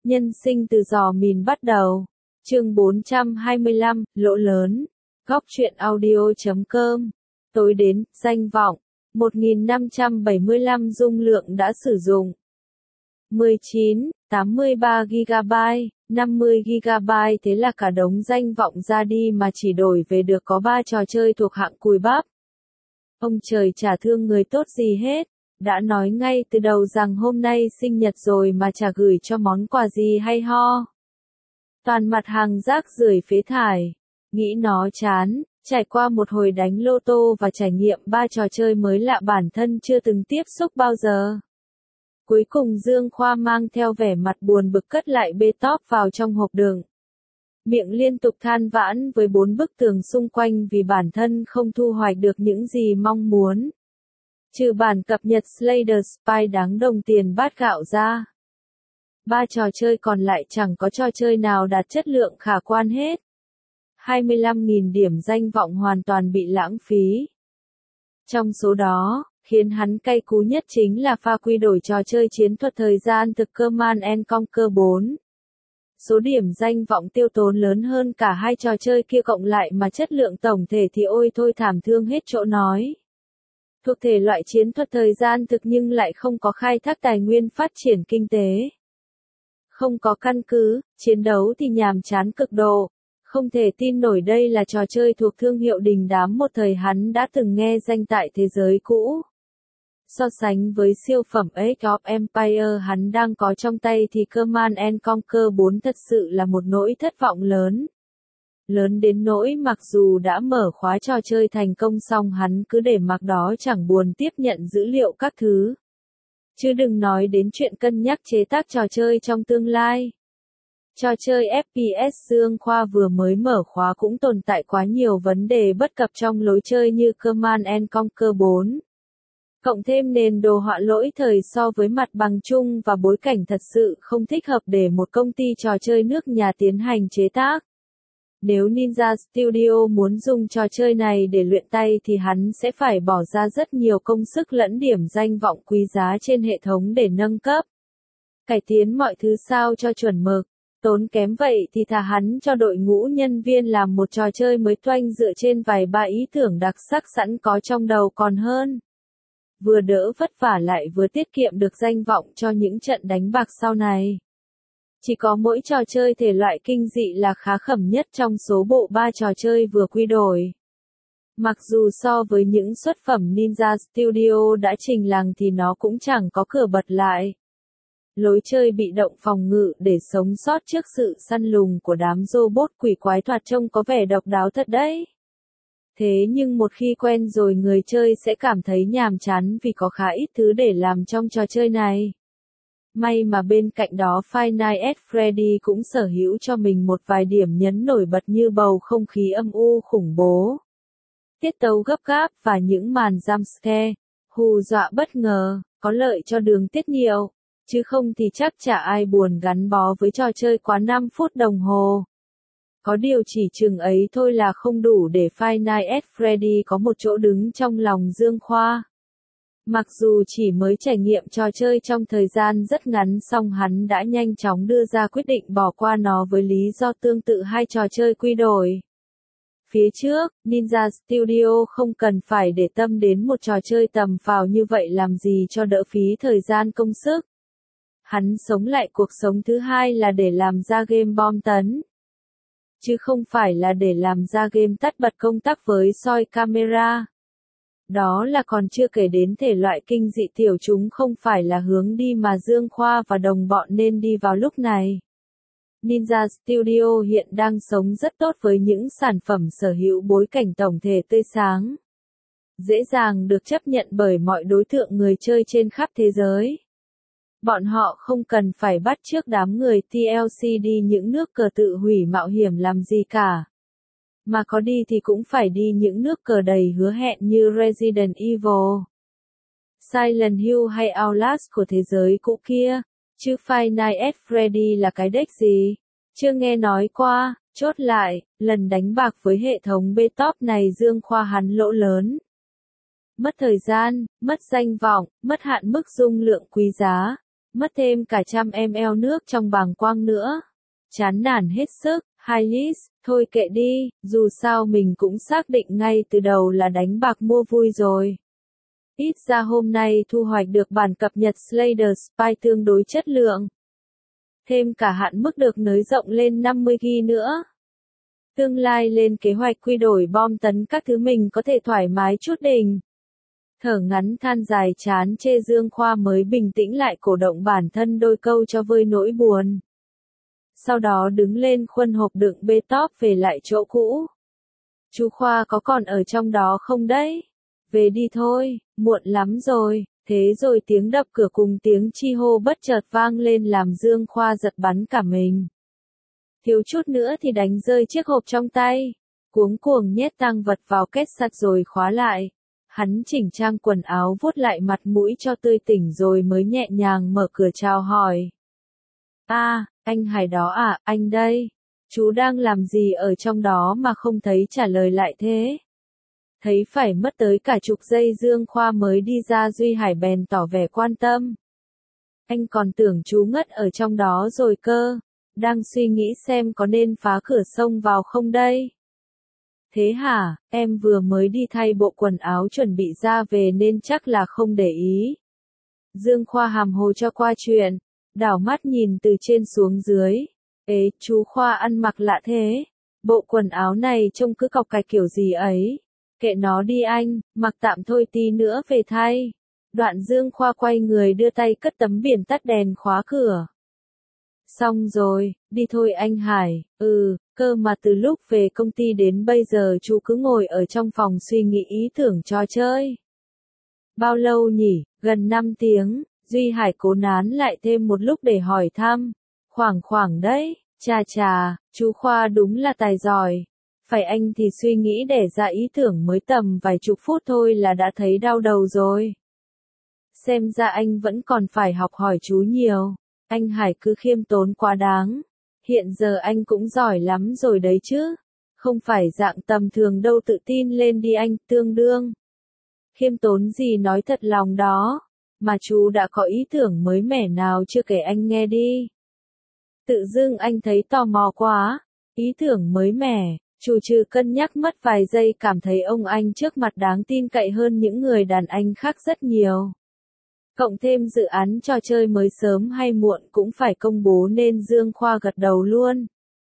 Nhân sinh từ giò mìn bắt đầu. Chương 425, lỗ lớn. Góc truyện audio.com. Tối đến, danh vọng. 1575 dung lượng đã sử dụng. 19, 83GB, 50GB, thế là cả đống danh vọng ra đi mà chỉ đổi về được có 3 trò chơi thuộc hạng cùi bắp. Ông trời chả thương người tốt gì hết. Đã nói ngay từ đầu rằng hôm nay sinh nhật rồi mà chả gửi cho món quà gì hay ho. Toàn mặt hàng rác rưởi phế thải. Nghĩ nó chán, trải qua một hồi đánh lô tô và trải nghiệm 3 trò chơi mới lạ bản thân chưa từng tiếp xúc bao giờ. Cuối cùng Dương Khoa mang theo vẻ mặt buồn bực cất lại bê tóp vào trong hộp đựng. Miệng liên tục than vãn với 4 bức tường xung quanh vì bản thân không thu hoạch được những gì mong muốn. Trừ bản cập nhật Slade Spy đáng đồng tiền bát gạo ra. 3 trò chơi còn lại chẳng có trò chơi nào đạt chất lượng khả quan hết. 25.000 điểm danh vọng hoàn toàn bị lãng phí. Trong số đó, khiến hắn cay cú nhất chính là pha quy đổi trò chơi chiến thuật thời gian thực Command & Conquer 4. Số điểm danh vọng tiêu tốn lớn hơn cả hai trò chơi kia cộng lại mà chất lượng tổng thể thì ôi thôi thảm thương hết chỗ nói. Thuộc thể loại chiến thuật thời gian thực nhưng lại không có khai thác tài nguyên phát triển kinh tế. Không có căn cứ, chiến đấu thì nhàm chán cực độ. Không thể tin nổi đây là trò chơi thuộc thương hiệu đình đám một thời hắn đã từng nghe danh tại thế giới cũ. So sánh với siêu phẩm Age of Empire hắn đang có trong tay thì Command & Conquer 4 thật sự là một nỗi thất vọng lớn. Lớn đến nỗi mặc dù đã mở khóa trò chơi thành công xong hắn cứ để mặc đó chẳng buồn tiếp nhận dữ liệu các thứ. Chứ đừng nói đến chuyện cân nhắc chế tác trò chơi trong tương lai. Trò chơi FPS Dương Khoa vừa mới mở khóa cũng tồn tại quá nhiều vấn đề bất cập trong lối chơi như Command & Conquer 4. Cộng thêm nền đồ họa lỗi thời so với mặt bằng chung và bối cảnh thật sự không thích hợp để một công ty trò chơi nước nhà tiến hành chế tác. Nếu Ninja Studio muốn dùng trò chơi này để luyện tay thì hắn sẽ phải bỏ ra rất nhiều công sức lẫn điểm danh vọng quý giá trên hệ thống để nâng cấp. Cải tiến mọi thứ sao cho chuẩn mực. Tốn kém vậy thì thà hắn cho đội ngũ nhân viên làm một trò chơi mới toanh dựa trên vài ba ý tưởng đặc sắc sẵn có trong đầu còn hơn. Vừa đỡ vất vả lại vừa tiết kiệm được danh vọng cho những trận đánh bạc sau này. Chỉ có mỗi trò chơi thể loại kinh dị là khá khẩm nhất trong số bộ 3 trò chơi vừa quy đổi. Mặc dù so với những xuất phẩm Ninja Studio đã trình làng thì nó cũng chẳng có cửa bật lại. Lối chơi bị động phòng ngự để sống sót trước sự săn lùng của đám robot quỷ quái thoạt trông có vẻ độc đáo thật đấy. Thế nhưng một khi quen rồi người chơi sẽ cảm thấy nhàm chán vì có khá ít thứ để làm trong trò chơi này. May mà bên cạnh đó Five Nights at Freddy cũng sở hữu cho mình một vài điểm nhấn nổi bật như bầu không khí âm u khủng bố, tiết tấu gấp gáp và những màn jumpscare, hù dọa bất ngờ, có lợi cho đường tiết niệu, chứ không thì chắc chả ai buồn gắn bó với trò chơi quá 5 phút đồng hồ. Có điều chỉ chừng ấy thôi là không đủ để Five Nights at Freddy có một chỗ đứng trong lòng Dương Khoa. Mặc dù chỉ mới trải nghiệm trò chơi trong thời gian rất ngắn song hắn đã nhanh chóng đưa ra quyết định bỏ qua nó với lý do tương tự hai trò chơi quy đổi. Phía trước, Ninja Studio không cần phải để tâm đến một trò chơi tầm phào như vậy làm gì cho đỡ phí thời gian công sức. Hắn sống lại cuộc sống thứ hai là để làm ra game bom tấn. Chứ không phải là để làm ra game tắt bật công tắc với soi camera. Đó là còn chưa kể đến thể loại kinh dị tiểu chúng không phải là hướng đi mà Dương Khoa và đồng bọn nên đi vào lúc này. Ninja Studio hiện đang sống rất tốt với những sản phẩm sở hữu bối cảnh tổng thể tươi sáng. Dễ dàng được chấp nhận bởi mọi đối tượng người chơi trên khắp thế giới. Bọn họ không cần phải bắt chước đám người TLC đi những nước cờ tự hủy mạo hiểm làm gì cả. Mà có đi thì cũng phải đi những nước cờ đầy hứa hẹn như Resident Evil, Silent Hill hay Outlast của thế giới cũ kia. Chứ Five Nights at Freddy là cái đếch gì? Chưa nghe nói qua. Chốt lại, lần đánh bạc với hệ thống B-top này Dương Khoa hắn lỗ lớn. Mất thời gian, mất danh vọng, mất hạn mức dung lượng quý giá. mất thêm cả 100 ml nước trong bàng quang nữa. Chán nản hết sức, Hailis, thôi kệ đi, dù sao mình cũng xác định ngay từ đầu là đánh bạc mua vui rồi. Ít ra hôm nay thu hoạch được bản cập nhật Slayer Spy tương đối chất lượng. Thêm cả hạn mức được nới rộng lên 50GB nữa. Tương lai lên kế hoạch quy đổi bom tấn các thứ mình có thể thoải mái chút đỉnh. Thở ngắn than dài chán chê Dương Khoa mới bình tĩnh lại cổ động bản thân đôi câu cho vơi nỗi buồn. Sau đó đứng lên khuân hộp đựng bê tóp về lại chỗ cũ. Chú Khoa có còn ở trong đó không đấy? Về đi thôi, muộn lắm rồi. Thế rồi tiếng đập cửa cùng tiếng chi hô bất chợt vang lên làm Dương Khoa giật bắn cả mình. Thiếu chút nữa thì đánh rơi chiếc hộp trong tay. Cuống cuồng nhét tang vật vào két sắt rồi khóa lại. Hắn chỉnh trang quần áo vuốt lại mặt mũi cho tươi tỉnh rồi mới nhẹ nhàng mở cửa chào hỏi. Anh Hải đó à, anh đây. Chú đang làm gì ở trong đó mà không thấy trả lời lại thế? Thấy phải mất tới cả chục giây Dương Khoa mới đi ra Duy Hải bèn tỏ vẻ quan tâm. Anh còn tưởng chú ngất ở trong đó rồi cơ. Đang suy nghĩ xem có nên phá cửa xông vào không đây. Thế hả, em vừa mới đi thay bộ quần áo chuẩn bị ra về nên chắc là không để ý. Dương Khoa hàm hồ cho qua chuyện, đảo mắt nhìn từ trên xuống dưới. Ế, chú Khoa ăn mặc lạ thế. Bộ quần áo này trông cứ cọc cạch kiểu gì ấy. Kệ nó đi anh, mặc tạm thôi tí nữa về thay. Đoạn Dương Khoa quay người đưa tay cất tấm biển tắt đèn khóa cửa. Xong rồi, đi thôi anh Hải, cơ mà từ lúc về công ty đến bây giờ chú cứ ngồi ở trong phòng suy nghĩ ý tưởng trò chơi. Bao lâu nhỉ, gần 5 tiếng, Duy Hải cố nán lại thêm một lúc để hỏi thăm. Khoảng đấy, chà, chú Khoa đúng là tài giỏi. Phải anh thì suy nghĩ để ra ý tưởng mới tầm vài chục phút thôi là đã thấy đau đầu rồi. Xem ra anh vẫn còn phải học hỏi chú nhiều. Anh Hải cứ khiêm tốn quá đáng. Hiện giờ anh cũng giỏi lắm rồi đấy chứ. Không phải dạng tầm thường đâu, tự tin lên đi anh, tương đương. Khiêm tốn gì nói thật lòng đó. Mà chú đã có ý tưởng mới mẻ nào chưa kể anh nghe đi. Tự dưng anh thấy tò mò quá. Ý tưởng mới mẻ. Chủ trừ cân nhắc mất vài giây cảm thấy ông anh trước mặt đáng tin cậy hơn những người đàn anh khác rất nhiều. Cộng thêm dự án trò chơi mới sớm hay muộn cũng phải công bố nên Dương Khoa gật đầu luôn.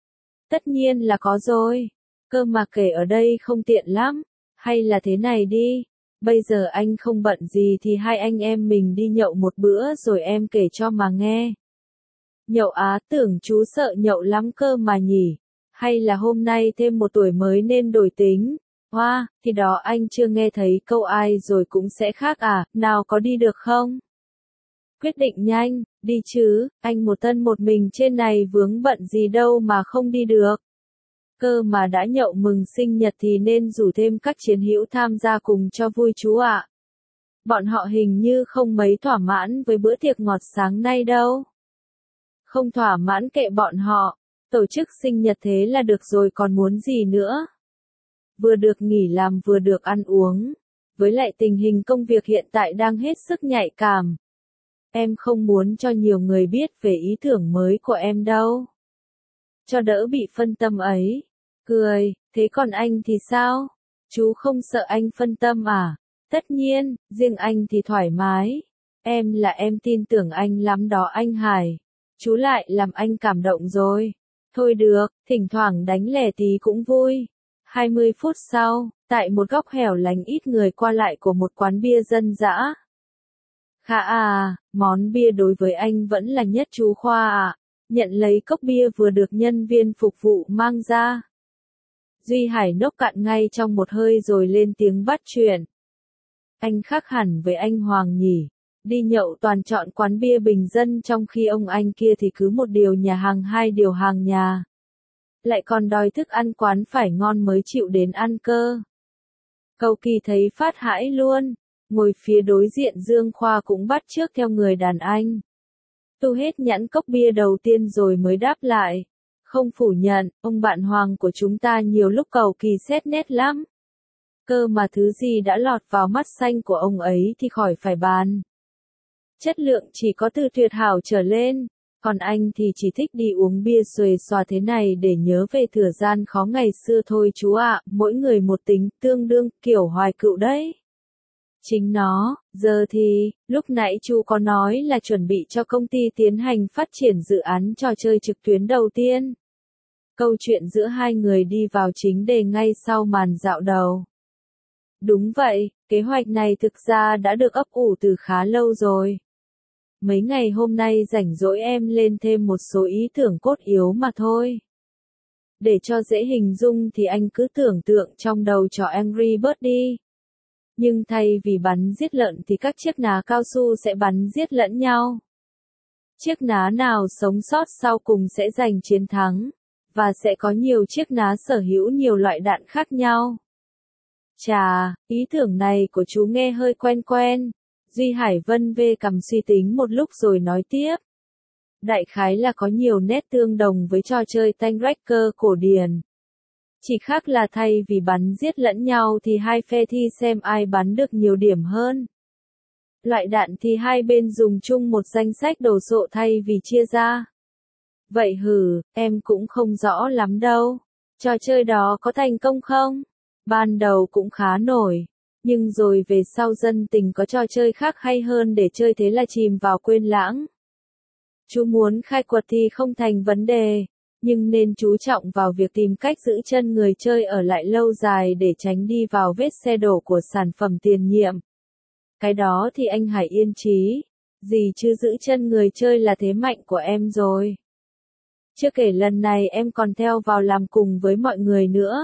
Tất nhiên là có rồi. Cơ mà kể ở đây không tiện lắm. Hay là thế này đi. Bây giờ anh không bận gì thì hai anh em mình đi nhậu một bữa rồi em kể cho mà nghe. Nhậu á, tưởng chú sợ nhậu lắm cơ mà nhỉ. Hay là hôm nay thêm một tuổi mới nên đổi tính. Thì đó anh chưa nghe thấy câu ai rồi cũng sẽ khác à, nào có đi được không? Quyết định nhanh, đi chứ, anh một thân một mình trên này vướng bận gì đâu mà không đi được. Cơ mà đã nhậu mừng sinh nhật thì nên rủ thêm các chiến hữu tham gia cùng cho vui chú ạ. Bọn họ hình như không mấy thỏa mãn với bữa tiệc ngọt sáng nay đâu. Không thỏa mãn kệ bọn họ, tổ chức sinh nhật thế là được rồi còn muốn gì nữa. Vừa được nghỉ làm vừa được ăn uống. Với lại tình hình công việc hiện tại đang hết sức nhạy cảm. Em không muốn cho nhiều người biết về ý tưởng mới của em đâu. Cho đỡ bị phân tâm ấy. Cười, thế còn anh thì sao? Chú không sợ anh phân tâm à? Tất nhiên, riêng anh thì thoải mái. Em tin tưởng anh lắm đó anh Hải. Chú lại làm anh cảm động rồi. Thôi được, thỉnh thoảng đánh lẻ tí cũng vui. 20 phút sau, tại một góc hẻo lánh ít người qua lại của một quán bia dân dã. Khá à, món bia đối với anh vẫn là nhất chú Khoa ạ. Nhận lấy cốc bia vừa được nhân viên phục vụ mang ra. Duy Hải nốc cạn ngay trong một hơi rồi lên tiếng bắt chuyện. Anh khác hẳn với anh Hoàng nhỉ. Đi nhậu toàn chọn quán bia bình dân trong khi ông anh kia thì cứ một điều nhà hàng hai điều hàng nhà. Lại còn đòi thức ăn quán phải ngon mới chịu đến ăn cơ. Cầu Kỳ thấy phát hãi luôn. Ngồi phía đối diện Dương Khoa cũng bắt chước theo người đàn anh. Tu hết nhãn cốc bia đầu tiên rồi mới đáp lại. Không phủ nhận, ông bạn Hoàng của chúng ta nhiều lúc Cầu Kỳ xét nét lắm. Cơ mà thứ gì đã lọt vào mắt xanh của ông ấy thì khỏi phải bàn. Chất lượng chỉ có từ tuyệt hảo trở lên. Còn anh thì chỉ thích đi uống bia xuề xòa thế này để nhớ về thời gian khó ngày xưa thôi chú ạ, mỗi người một tính, tương đương, kiểu hoài cựu đấy. Chính nó, giờ thì, lúc nãy chú có nói là chuẩn bị cho công ty tiến hành phát triển dự án trò chơi trực tuyến đầu tiên. Câu chuyện giữa hai người đi vào chính đề ngay sau màn dạo đầu. Đúng vậy, kế hoạch này thực ra đã được ấp ủ từ khá lâu rồi. Mấy ngày hôm nay rảnh rỗi em lên thêm một số ý tưởng cốt yếu mà thôi. Để cho dễ hình dung thì anh cứ tưởng tượng trong đầu trò Angry Birds đi. Nhưng thay vì bắn giết lợn thì các chiếc ná cao su sẽ bắn giết lẫn nhau. Chiếc ná nào sống sót sau cùng sẽ giành chiến thắng, và sẽ có nhiều chiếc ná sở hữu nhiều loại đạn khác nhau. Chà, ý tưởng này của chú nghe hơi quen quen. Duy Hải vân vê cằm suy tính một lúc rồi nói tiếp. Đại khái là có nhiều nét tương đồng với trò chơi Tank Wrecker cổ điển. Chỉ khác là thay vì bắn giết lẫn nhau thì hai phe thi xem ai bắn được nhiều điểm hơn. Loại đạn thì hai bên dùng chung một danh sách đồ sộ thay vì chia ra. Vậy hử, em cũng không rõ lắm đâu. Trò chơi đó có thành công không? Ban đầu cũng khá nổi. Nhưng rồi về sau dân tình có trò chơi khác hay hơn để chơi thế là chìm vào quên lãng. Chú muốn khai quật thì không thành vấn đề, nhưng nên chú trọng vào việc tìm cách giữ chân người chơi ở lại lâu dài để tránh đi vào vết xe đổ của sản phẩm tiền nhiệm. Cái đó thì anh hãy yên trí, gì chứ giữ chân người chơi là thế mạnh của em rồi. Chưa kể lần này em còn theo vào làm cùng với mọi người nữa.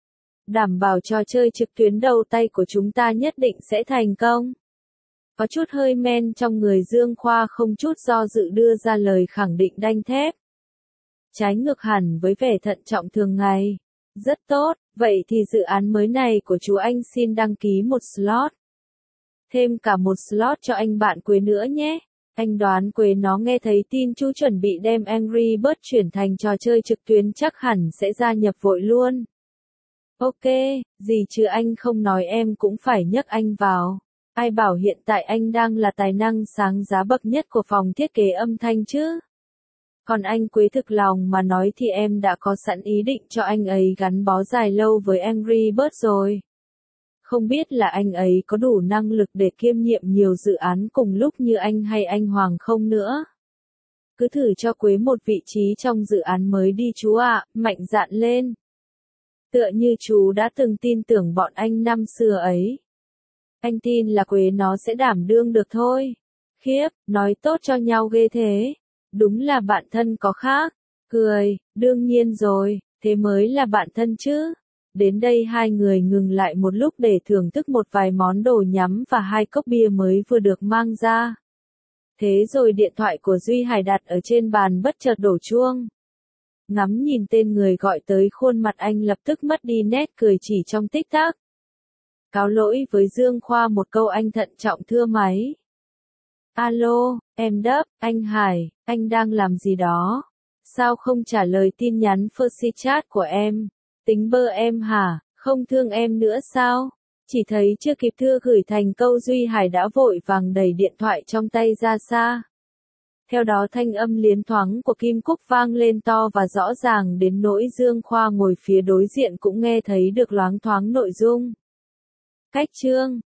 Đảm bảo trò chơi trực tuyến đầu tay của chúng ta nhất định sẽ thành công. Có chút hơi men trong người Dương Khoa không chút do dự đưa ra lời khẳng định đanh thép. Trái ngược hẳn với vẻ thận trọng thường ngày. Rất tốt, vậy thì dự án mới này của chú anh xin đăng ký một slot. Thêm cả một slot cho anh bạn Quế nữa nhé. Anh đoán Quế nó nghe thấy tin chú chuẩn bị đem Angry Birds chuyển thành trò chơi trực tuyến chắc hẳn sẽ gia nhập vội luôn. Ok, gì chứ anh không nói em cũng phải nhấc anh vào. Ai bảo hiện tại anh đang là tài năng sáng giá bậc nhất của phòng thiết kế âm thanh chứ. Còn anh Quế thực lòng mà nói thì em đã có sẵn ý định cho anh ấy gắn bó dài lâu với Angry Birds rồi. Không biết là anh ấy có đủ năng lực để kiêm nhiệm nhiều dự án cùng lúc như anh hay anh Hoàng không nữa. Cứ thử cho Quế một vị trí trong dự án mới đi chú ạ, mạnh dạn lên. Tựa như chú đã từng tin tưởng bọn anh năm xưa ấy. Anh tin là Quế nó sẽ đảm đương được thôi. Khiếp, nói tốt cho nhau ghê thế. Đúng là bạn thân có khác. Cười, đương nhiên rồi, thế mới là bạn thân chứ. Đến đây hai người ngừng lại một lúc để thưởng thức một vài món đồ nhắm và hai cốc bia mới vừa được mang ra. Thế rồi điện thoại của Duy Hải đặt ở trên bàn bất chợt đổ chuông. Ngắm nhìn tên người gọi tới khuôn mặt anh lập tức mất đi nét cười chỉ trong tích tắc. Cáo lỗi với Dương Khoa một câu anh thận trọng thưa máy. Alo, em Đấp, anh Hải, anh đang làm gì đó? Sao không trả lời tin nhắn Percy chat của em? Tính bơ em hả? Không thương em nữa sao? Chỉ thấy chưa kịp thưa gửi thành câu Duy Hải đã vội vàng đẩy điện thoại trong tay ra xa. Theo đó thanh âm liến thoáng của Kim Cúc vang lên to và rõ ràng đến nỗi Dương Khoa ngồi phía đối diện cũng nghe thấy được loáng thoáng nội dung. Cách chương